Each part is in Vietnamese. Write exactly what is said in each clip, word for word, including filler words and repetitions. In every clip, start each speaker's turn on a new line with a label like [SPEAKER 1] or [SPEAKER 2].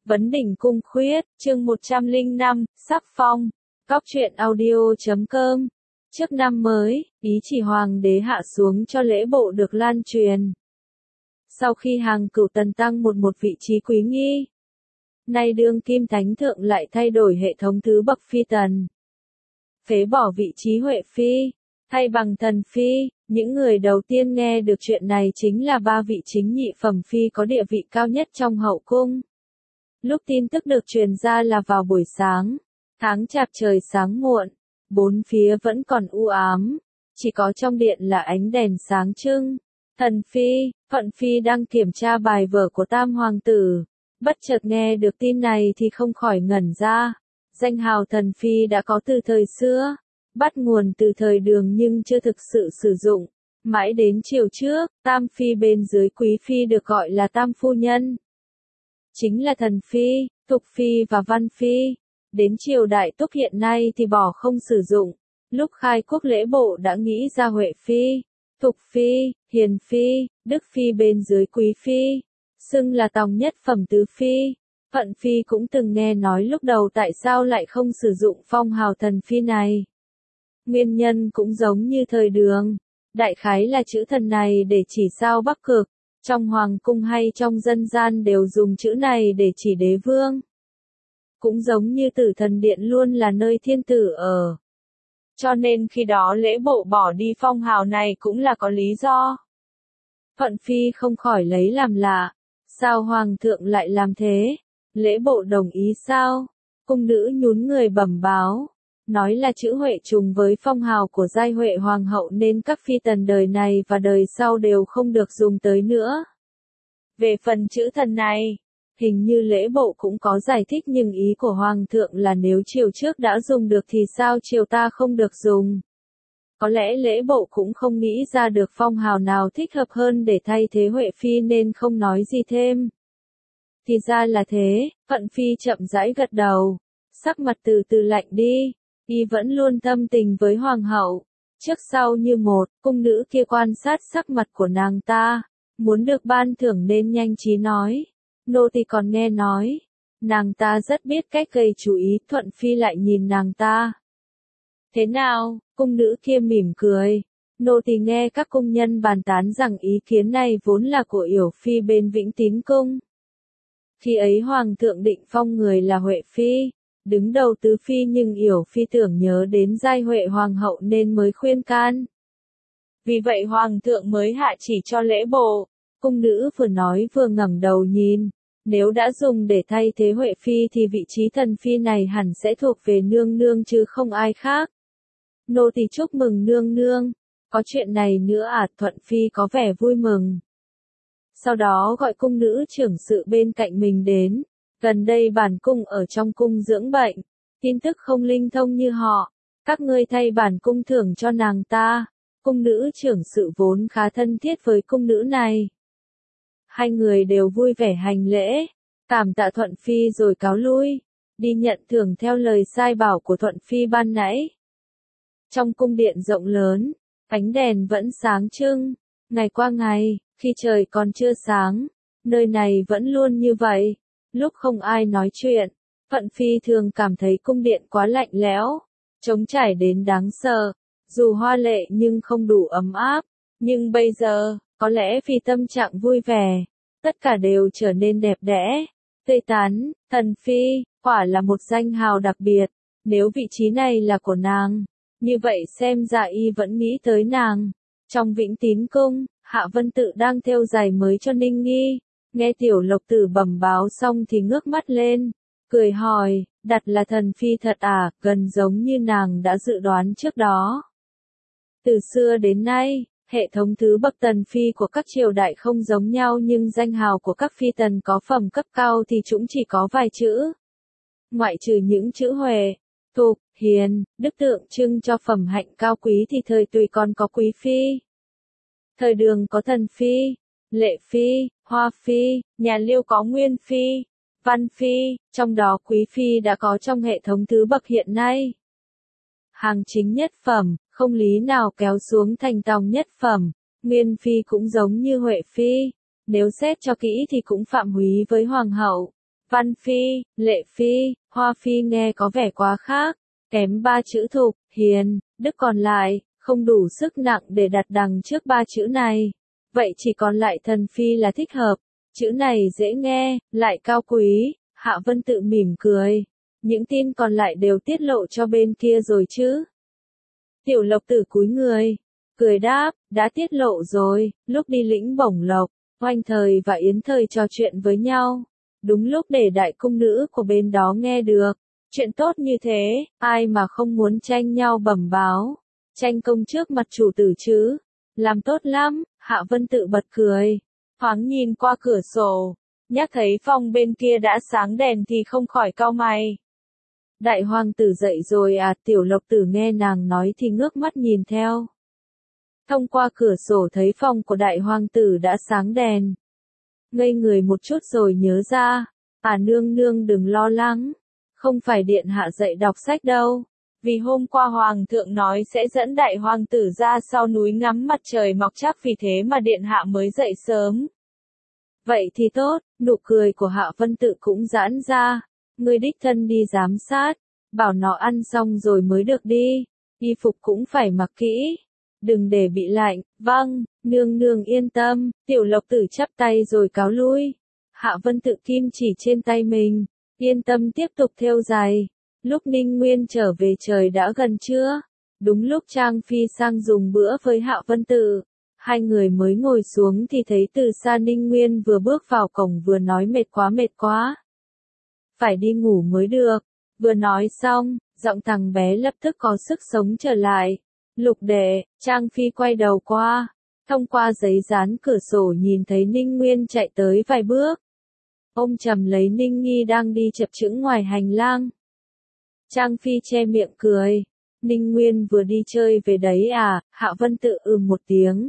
[SPEAKER 1] Vấn đỉnh cung khuyết, chương một trăm lẻ năm, sắc phong. Cóc truyện audio chấm com. Trước năm mới, ý chỉ hoàng đế hạ xuống cho lễ bộ được lan truyền. Sau khi hàng cửu tần tăng một một vị trí quý nghi, nay đương kim thánh thượng lại thay đổi hệ thống thứ bậc phi tần. Phế bỏ vị trí huệ phi, thay bằng thần phi. Những người đầu tiên nghe được chuyện này chính là ba vị chính nhị phẩm phi có địa vị cao nhất trong hậu cung. Lúc tin tức được truyền ra là vào buổi sáng, tháng chạp trời sáng muộn, bốn phía vẫn còn u ám, chỉ có trong điện là ánh đèn sáng trưng. Thần phi, Thuận phi đang kiểm tra bài vở của tam hoàng tử, bất chợt nghe được tin này thì không khỏi ngẩn ra. Danh hào thần phi đã có từ thời xưa, bắt nguồn từ thời Đường nhưng chưa thực sự sử dụng. Mãi đến triều trước, tam phi bên dưới quý phi được gọi là tam phu nhân. Chính là thần phi, tục phi và văn phi. Đến triều đại Túc hiện nay thì bỏ không sử dụng. Lúc khai quốc lễ bộ đã nghĩ ra huệ phi, tục phi, hiền phi, đức phi bên dưới quý phi, xưng là tòng nhất phẩm tứ phi. Thuận phi cũng từng nghe nói lúc đầu tại sao lại không sử dụng phong hào thần phi này. Nguyên nhân cũng giống như thời Đường, đại khái là chữ thần này để chỉ sao Bắc Cực, trong hoàng cung hay trong dân gian đều dùng chữ này để chỉ đế vương. Cũng giống như Tử Thần Điện luôn là nơi thiên tử ở. Cho nên khi đó lễ bộ bỏ đi phong hào này cũng là có lý do. Thuận phi không khỏi lấy làm lạ, sao hoàng thượng lại làm thế? Lễ bộ đồng ý sao? Cung nữ nhún người bẩm báo, nói là chữ huệ trùng với phong hào của giai huệ hoàng hậu nên các phi tần đời này và đời sau đều không được dùng tới nữa. Về phần chữ thần này, hình như lễ bộ cũng có giải thích nhưng ý của hoàng thượng là nếu triều trước đã dùng được thì sao triều ta không được dùng. Có lẽ lễ bộ cũng không nghĩ ra được phong hào nào thích hợp hơn để thay thế huệ phi nên không nói gì thêm. Thì ra là thế, Thuận phi chậm rãi gật đầu, sắc mặt từ từ lạnh đi, y vẫn luôn tâm tình với hoàng hậu, trước sau như một. Cung nữ kia quan sát sắc mặt của nàng ta, muốn được ban thưởng nên nhanh trí nói, nô tỳ còn nghe nói, nàng ta rất biết cách gây chú ý. Thuận phi lại nhìn nàng ta. Thế nào? Cung nữ kia mỉm cười, nô tỳ nghe các cung nhân bàn tán rằng ý kiến này vốn là của Yểu phi bên Vĩnh Tín cung. Khi ấy hoàng thượng định phong người là huệ phi, đứng đầu tứ phi, nhưng Yểu phi tưởng nhớ đến giai huệ hoàng hậu nên mới khuyên can. Vì vậy hoàng thượng mới hạ chỉ cho lễ bộ. Cung nữ vừa nói vừa ngẩng đầu nhìn, nếu đã dùng để thay thế huệ phi thì vị trí thần phi này hẳn sẽ thuộc về nương nương chứ không ai khác. Nô tỳ chúc mừng nương nương. Có chuyện này nữa à? Thuận phi có vẻ vui mừng. Sau đó gọi cung nữ trưởng sự bên cạnh mình đến. Gần đây bản cung ở trong cung dưỡng bệnh, tin tức không linh thông như họ. Các ngươi thay bản cung thưởng cho nàng ta. Cung nữ trưởng sự vốn khá thân thiết với cung nữ này. Hai người đều vui vẻ hành lễ, cảm tạ Thuận phi rồi cáo lui, đi nhận thưởng theo lời sai bảo của Thuận phi ban nãy. Trong cung điện rộng lớn, ánh đèn vẫn sáng trưng, ngày qua ngày, khi trời còn chưa sáng, nơi này vẫn luôn như vậy. Lúc không ai nói chuyện, Thuận phi thường cảm thấy cung điện quá lạnh lẽo, trống trải đến đáng sợ, dù hoa lệ nhưng không đủ ấm áp. Nhưng bây giờ, có lẽ vì tâm trạng vui vẻ, tất cả đều trở nên đẹp đẽ, tươi tắn. Thần phi, quả là một danh hào đặc biệt, nếu vị trí này là của nàng, như vậy xem ra y vẫn nghĩ tới nàng. Trong Vĩnh Tín cung, Hạ Vân Tự đang thêu giày mới cho Ninh Nghi, nghe Tiểu Lộc Tử bẩm báo xong thì ngước mắt lên, cười hỏi, đặt là thần phi thật à? Gần giống như nàng đã dự đoán trước đó. Từ xưa đến nay, hệ thống thứ bậc tần phi của các triều đại không giống nhau nhưng danh hào của các phi tần có phẩm cấp cao thì chúng chỉ có vài chữ. Ngoại trừ những chữ huệ, tục, hiền, đức tượng trưng cho phẩm hạnh cao quý thì thời Tùy còn có quý phi. Thời Đường có thần phi, lệ phi, hoa phi, nhà Liêu có nguyên phi, văn phi, trong đó quý phi đã có trong hệ thống thứ bậc hiện nay. Hàng chính nhất phẩm, không lý nào kéo xuống thành tòng nhất phẩm. Nguyên phi cũng giống như huệ phi, nếu xét cho kỹ thì cũng phạm húy với hoàng hậu. Văn Phi, Lệ Phi, Hoa Phi nghe có vẻ quá khác, kém ba chữ Thục, Hiền, Đức còn lại, không đủ sức nặng để đặt đằng trước ba chữ này. Vậy chỉ còn lại Thần Phi là thích hợp, chữ này dễ nghe, lại cao quý, Hạ Vân tự mỉm cười. Những tin còn lại đều tiết lộ cho bên kia rồi chứ. Tiểu Lộc Tử cúi người, cười đáp, đã tiết lộ rồi, lúc đi lĩnh bổng lộc, Oanh Thời và Yến Thời trò chuyện với nhau. Đúng lúc để đại cung nữ của bên đó nghe được. Chuyện tốt như thế, ai mà không muốn tranh nhau bẩm báo. Tranh công trước mặt chủ tử chứ. Làm tốt lắm, Hạ Vân tự bật cười. Thoáng nhìn qua cửa sổ, nhắc thấy phòng bên kia đã sáng đèn thì không khỏi cau mày. Đại hoàng tử dậy rồi à? Tiểu Lộc Tử nghe nàng nói thì ngước mắt nhìn theo. Thông qua cửa sổ thấy phòng của đại hoàng tử đã sáng đèn. Ngây người một chút rồi nhớ ra, à nương nương đừng lo lắng, không phải điện hạ dậy đọc sách đâu, vì hôm qua hoàng thượng nói sẽ dẫn đại hoàng tử ra sau núi ngắm mặt trời mọc chắc vì thế mà điện hạ mới dậy sớm. Vậy thì tốt, nụ cười của Hạ Vân tự cũng giãn ra, ngươi đích thân đi giám sát, bảo nó ăn xong rồi mới được đi, y phục cũng phải mặc kỹ. Đừng để bị lạnh, vâng, nương nương yên tâm, Tiểu Lộc Tử chắp tay rồi cáo lui. Hạ Vân tự kim chỉ trên tay mình, yên tâm tiếp tục thêu giày. Lúc Ninh Nguyên trở về trời đã gần trưa, đúng lúc Trang Phi sang dùng bữa với Hạ Vân tự. Hai người mới ngồi xuống thì thấy từ xa Ninh Nguyên vừa bước vào cổng vừa nói mệt quá mệt quá. Phải đi ngủ mới được, vừa nói xong, giọng thằng bé lập tức có sức sống trở lại. Lục đệ, Trang Phi quay đầu qua, thông qua giấy dán cửa sổ nhìn thấy Ninh Nguyên chạy tới vài bước. Ôm chầm lấy Ninh Nghi đang đi chập chững ngoài hành lang. Trang Phi che miệng cười, Ninh Nguyên vừa đi chơi về đấy à? Hạ Vân tự ừm một tiếng.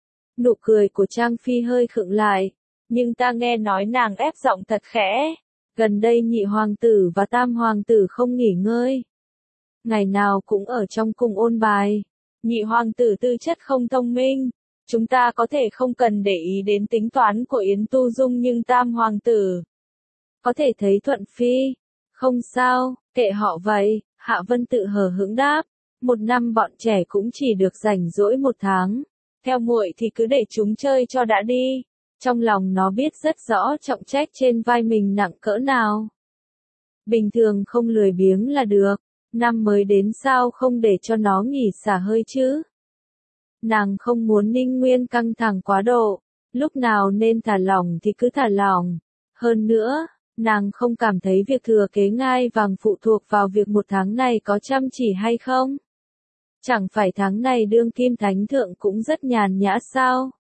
[SPEAKER 1] Nụ cười của Trang Phi hơi khựng lại, nhưng ta nghe nói nàng ép giọng thật khẽ. Gần đây nhị hoàng tử và tam hoàng tử không nghỉ ngơi. Ngày nào cũng ở trong cung ôn bài. Nhị hoàng tử tư chất không thông minh. Chúng ta có thể không cần để ý đến tính toán của Yến Tu Dung nhưng tam hoàng tử có thể thấy thuận phi. Không sao, kệ họ vậy, Hạ Vân tự hờ hững đáp. Một năm bọn trẻ cũng chỉ được rảnh rỗi một tháng. Theo muội thì cứ để chúng chơi cho đã đi. Trong lòng nó biết rất rõ trọng trách trên vai mình nặng cỡ nào. Bình thường không lười biếng là được. Năm mới đến sao không để cho nó nghỉ xả hơi chứ? Nàng không muốn Ninh Nguyên căng thẳng quá độ. Lúc nào nên thả lỏng thì cứ thả lỏng. Hơn nữa, nàng không cảm thấy việc thừa kế ngai vàng phụ thuộc vào việc một tháng này có chăm chỉ hay không? Chẳng phải tháng này đương kim thánh thượng cũng rất nhàn nhã sao?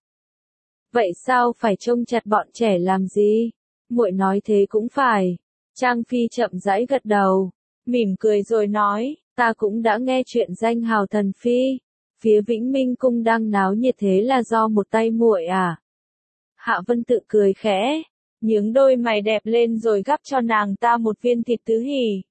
[SPEAKER 1] Vậy sao phải trông chặt bọn trẻ làm gì? Muội nói thế cũng phải. Trang Phi chậm rãi gật đầu, mỉm cười rồi nói, ta cũng đã nghe chuyện danh hào thần phi. Phía Vĩnh Minh cung đang náo nhiệt thế là do một tay muội à? Hạ Vân tự cười khẽ, nhướng đôi mày đẹp lên rồi gắp cho nàng ta một viên thịt tứ hỷ.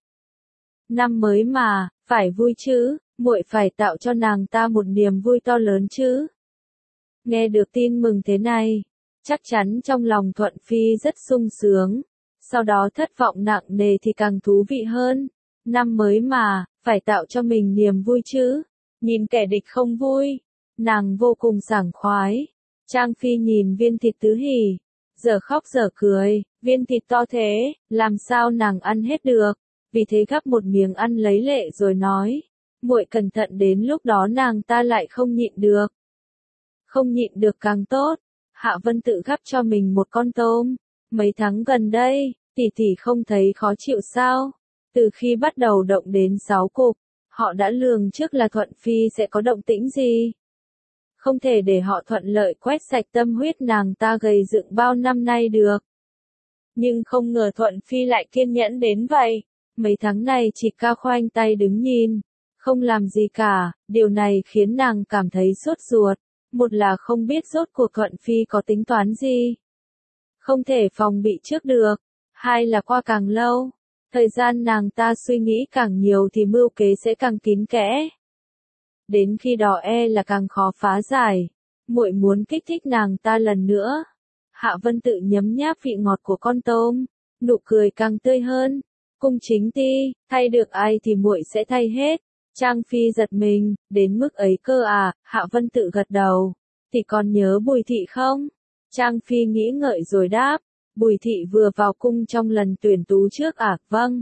[SPEAKER 1] Năm mới mà, phải vui chứ, muội phải tạo cho nàng ta một niềm vui to lớn chứ. Nghe được tin mừng thế này, chắc chắn trong lòng Thuận Phi rất sung sướng, sau đó thất vọng nặng nề thì càng thú vị hơn. Năm mới mà, phải tạo cho mình niềm vui chứ, nhìn kẻ địch không vui, nàng vô cùng sảng khoái. Trang Phi nhìn viên thịt tứ hỷ, giờ khóc giờ cười, viên thịt to thế, làm sao nàng ăn hết được, vì thế gắp một miếng ăn lấy lệ rồi nói, muội cẩn thận đến lúc đó nàng ta lại không nhịn được. Không nhịn được càng tốt. Hạ Vân tự gắp cho mình một con tôm. Mấy tháng gần đây, tỷ tỷ không thấy khó chịu sao? Từ khi bắt đầu động đến sáu cục, họ đã lường trước là Thuận Phi sẽ có động tĩnh gì. Không thể để họ thuận lợi quét sạch tâm huyết nàng ta gầy dựng bao năm nay được. Nhưng không ngờ Thuận Phi lại kiên nhẫn đến vậy. Mấy tháng này chỉ cao khoanh tay đứng nhìn, không làm gì cả, điều này khiến nàng cảm thấy sốt ruột. Một là không biết rốt cuộc Thuận Phi có tính toán gì, không thể phòng bị trước được. Hai là qua càng lâu, thời gian nàng ta suy nghĩ càng nhiều thì mưu kế sẽ càng kín kẽ. Đến khi đó e là càng khó phá giải. Muội muốn kích thích nàng ta lần nữa. Hạ Vân tự nhấm nháp vị ngọt của con tôm, nụ cười càng tươi hơn. Cung chính ti, thay được ai thì muội sẽ thay hết. Trang Phi giật mình, đến mức ấy cơ à, Hạ Vân Tự gật đầu. Thì còn nhớ Bùi Thị không? Trang Phi nghĩ ngợi rồi đáp, Bùi Thị vừa vào cung trong lần tuyển tú trước à, vâng.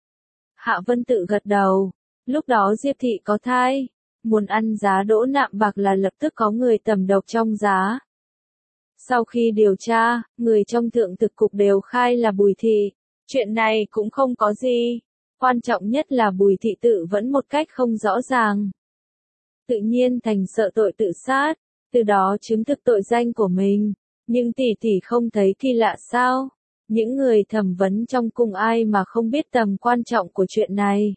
[SPEAKER 1] Hạ Vân Tự gật đầu, lúc đó Diệp Thị có thai, muốn ăn giá đỗ nạm bạc là lập tức có người tẩm độc trong giá. Sau khi điều tra, người trong thượng thực cục đều khai là Bùi Thị, chuyện này cũng không có gì. Quan trọng nhất là Bùi Thị tự vẫn một cách không rõ ràng. Tự nhiên thành sợ tội tự sát, từ đó chứng thực tội danh của mình. Nhưng tỷ tỷ không thấy kỳ lạ sao? Những người thẩm vấn trong cung ai mà không biết tầm quan trọng của chuyện này.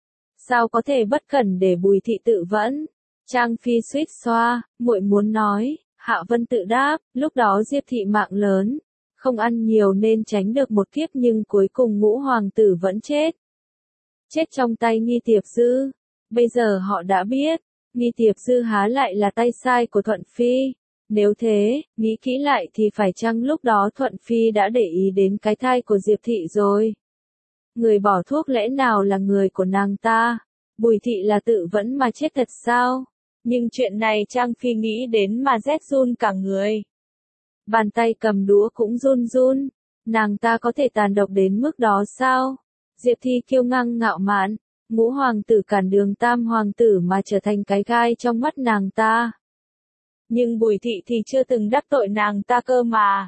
[SPEAKER 1] Sao có thể bất cẩn để Bùi Thị tự vẫn? Trang Phi suýt xoa, muội muốn nói, Hạ Vân Tự đáp, lúc đó Diệp Thị mạng lớn, không ăn nhiều nên tránh được một kiếp nhưng cuối cùng ngũ hoàng tử vẫn chết. Chết trong tay Nghi Tiệp Dư. Bây giờ họ đã biết, Nghi Tiệp Dư há lại là tay sai của Thuận Phi. Nếu thế, nghĩ kỹ lại thì phải chăng lúc đó Thuận Phi đã để ý đến cái thai của Diệp Thị rồi? Người bỏ thuốc lẽ nào là người của nàng ta? Bùi Thị là tự vẫn mà chết thật sao? Nhưng chuyện này Trang Phi nghĩ đến mà rét run cả người. Bàn tay cầm đũa cũng run run. Nàng ta có thể tàn độc đến mức đó sao? Diệp Thị kiêu ngạo ngạo mạn, ngũ hoàng tử cản đường tam hoàng tử mà trở thành cái gai trong mắt nàng ta. Nhưng Bùi Thị thì chưa từng đắc tội nàng ta cơ mà.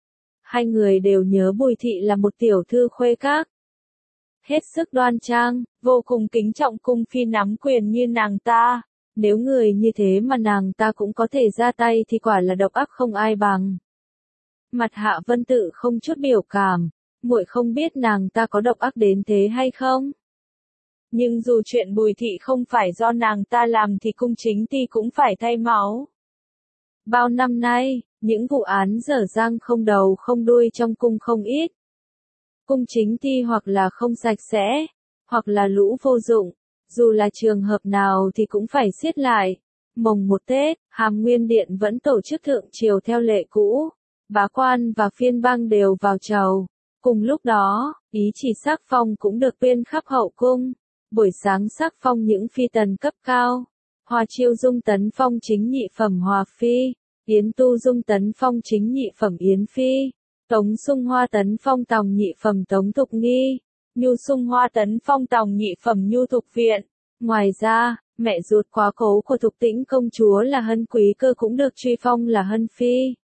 [SPEAKER 1] Hai người đều nhớ Bùi Thị là một tiểu thư khuê các. Hết sức đoan trang, vô cùng kính trọng cung phi nắm quyền như nàng ta. Nếu người như thế mà nàng ta cũng có thể ra tay thì quả là độc ác không ai bằng. Mặt Hạ Vân Tự không chút biểu cảm, muội không biết nàng ta có độc ác đến thế hay không? Nhưng dù chuyện Bùi Thị không phải do nàng ta làm thì cung chính ti cũng phải thay máu. Bao năm nay, những vụ án dở dang không đầu không đuôi trong cung không ít. Cung chính ti hoặc là không sạch sẽ, hoặc là lũ vô dụng, dù là trường hợp nào thì cũng phải siết lại. Mồng một Tết, Hàm Nguyên Điện vẫn tổ chức thượng triều theo lệ cũ, bá quan và phiên bang đều vào chầu. Cùng lúc đó, ý chỉ sắc phong cũng được tuyên khắp hậu cung. Buổi sáng sắc phong những phi tần cấp cao. Hoa Chiêu dung tấn phong chính nhị phẩm Hòa Phi, Yến Tu dung tấn phong chính nhị phẩm Yến Phi, Tống Sung Hoa tấn phong tòng nhị phẩm Tống Thục Nghi, Nhu Sung Hoa tấn phong tòng nhị phẩm Nhu Thục Viện. Ngoài ra, mẹ ruột quá cố của Thục Tĩnh công chúa là Hân Quý Cơ cũng được truy phong là Hân Phi.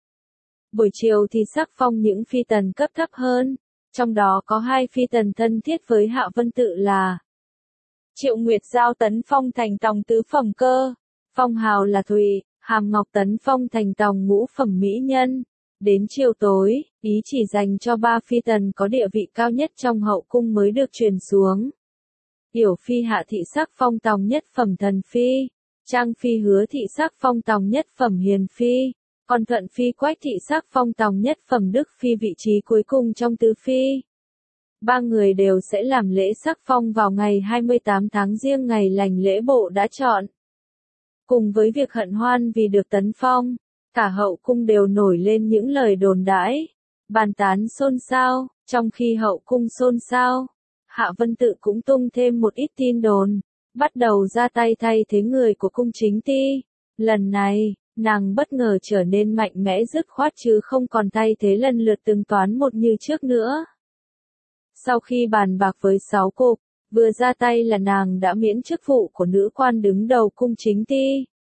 [SPEAKER 1] Buổi chiều thì sắc phong những phi tần cấp thấp hơn, trong đó có hai phi tần thân thiết với Hạ Vân Tự là Triệu Nguyệt Giao tấn phong thành tòng tứ phẩm cơ, phong hào là Thùy, Hàm Ngọc tấn phong thành tòng ngũ phẩm mỹ nhân. Đến chiều tối, ý chỉ dành cho ba phi tần có địa vị cao nhất trong hậu cung mới được truyền xuống. Yểu Phi Hạ Thị sắc phong tòng nhất phẩm Thần Phi, Trang Phi Hứa Thị sắc phong tòng nhất phẩm Hiền Phi, còn Thuận Phi Quách Thị sắc phong tòng nhất phẩm Đức Phi vị trí cuối cùng trong tứ phi. Ba người đều sẽ làm lễ sắc phong vào ngày hai mươi tám tháng Giêng ngày lành lễ bộ đã chọn. Cùng với việc hân hoan vì được tấn phong, cả hậu cung đều nổi lên những lời đồn đãi, bàn tán xôn xao. Trong khi hậu cung xôn xao, Hạ Vân Tự cũng tung thêm một ít tin đồn, bắt đầu ra tay thay thế người của cung chính ti. Lần này, nàng bất ngờ trở nên mạnh mẽ dứt khoát chứ không còn thay thế lần lượt từng toán một như trước nữa. Sau khi bàn bạc với sáu cục, vừa ra tay là nàng đã miễn chức vụ của nữ quan đứng đầu cung chính ti.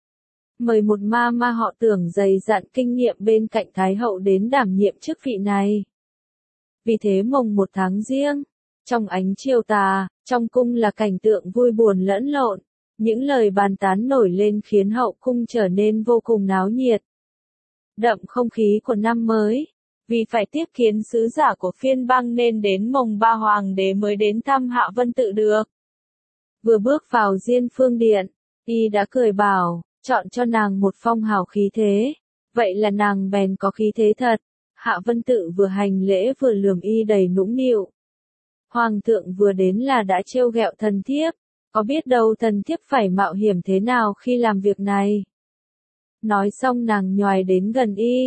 [SPEAKER 1] Mời một ma ma họ Tưởng dày dặn kinh nghiệm bên cạnh Thái hậu đến đảm nhiệm chức vị này. Vì thế mồng một tháng Giêng, trong ánh chiều tà, trong cung là cảnh tượng vui buồn lẫn lộn, những lời bàn tán nổi lên khiến hậu cung trở nên vô cùng náo nhiệt. Đậm không khí của năm mới, vì phải tiếp kiến sứ giả của phiên bang nên đến mồng ba hoàng đế mới đến thăm Hạ Vân Tự được. Vừa bước vào Diên Phương Điện, y đã cười bảo, chọn cho nàng một phong hào khí thế, vậy là nàng bèn có khí thế thật. Hạ Vân Tự vừa hành lễ vừa lườm y đầy nũng nịu. Hoàng thượng vừa đến là đã trêu ghẹo thần thiếp, có biết đâu thần thiếp phải mạo hiểm thế nào khi làm việc này. Nói xong nàng nhoài đến gần y,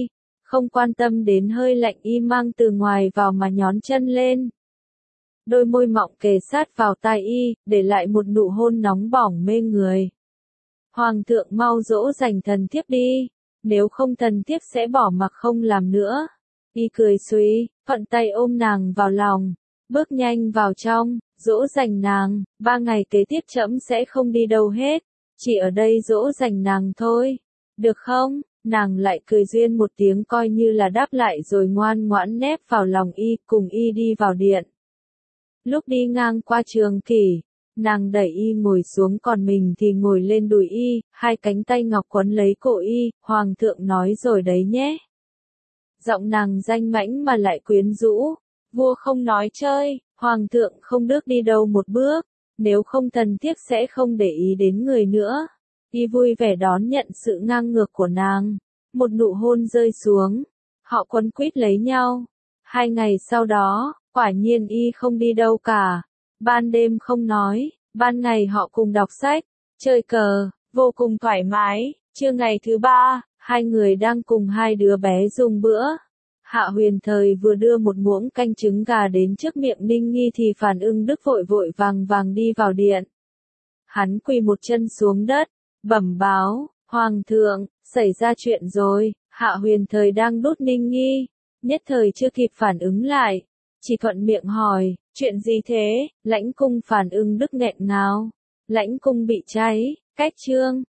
[SPEAKER 1] không quan tâm đến hơi lạnh y mang từ ngoài vào mà nhón chân lên. Đôi môi mọng kề sát vào tai y, để lại một nụ hôn nóng bỏng mê người. Hoàng thượng mau dỗ dành thần thiếp đi, nếu không thần thiếp sẽ bỏ mặc không làm nữa. Y cười suy, thuận tay ôm nàng vào lòng, bước nhanh vào trong, dỗ dành nàng, ba ngày kế tiếp trẫm sẽ không đi đâu hết, chỉ ở đây dỗ dành nàng thôi, được không? Nàng lại cười duyên một tiếng coi như là đáp lại rồi ngoan ngoãn nép vào lòng y, cùng y đi vào điện. Lúc đi ngang qua Trường Kỷ, nàng đẩy y ngồi xuống còn mình thì ngồi lên đùi y, hai cánh tay ngọc quấn lấy cổ y, hoàng thượng nói rồi đấy nhé. Giọng nàng danh mãnh mà lại quyến rũ, vua không nói chơi, hoàng thượng không bước đi đâu một bước, nếu không thần thiếp sẽ không để ý đến người nữa. Y vui vẻ đón nhận sự ngang ngược của nàng, một nụ hôn rơi xuống, họ quấn quýt lấy nhau. Hai ngày sau đó, quả nhiên y không đi đâu cả, ban đêm không nói, ban ngày họ cùng đọc sách, chơi cờ, vô cùng thoải mái. Trưa ngày thứ ba, hai người đang cùng hai đứa bé dùng bữa. Hạ Huyền Thời vừa đưa một muỗng canh trứng gà đến trước miệng Ninh Nghi thì Phản Ưng Đức vội vội vàng vàng đi vào điện. Hắn quỳ một chân xuống đất, bẩm báo, Hoàng thượng, xảy ra chuyện rồi. Hạ Huyền Thời đang đút Ninh Nghi, nhất thời chưa kịp phản ứng lại, chỉ thuận miệng hỏi, chuyện gì thế? Lãnh cung Phản Ưng Đức nghẹn ngào, lãnh cung bị cháy, cách trương,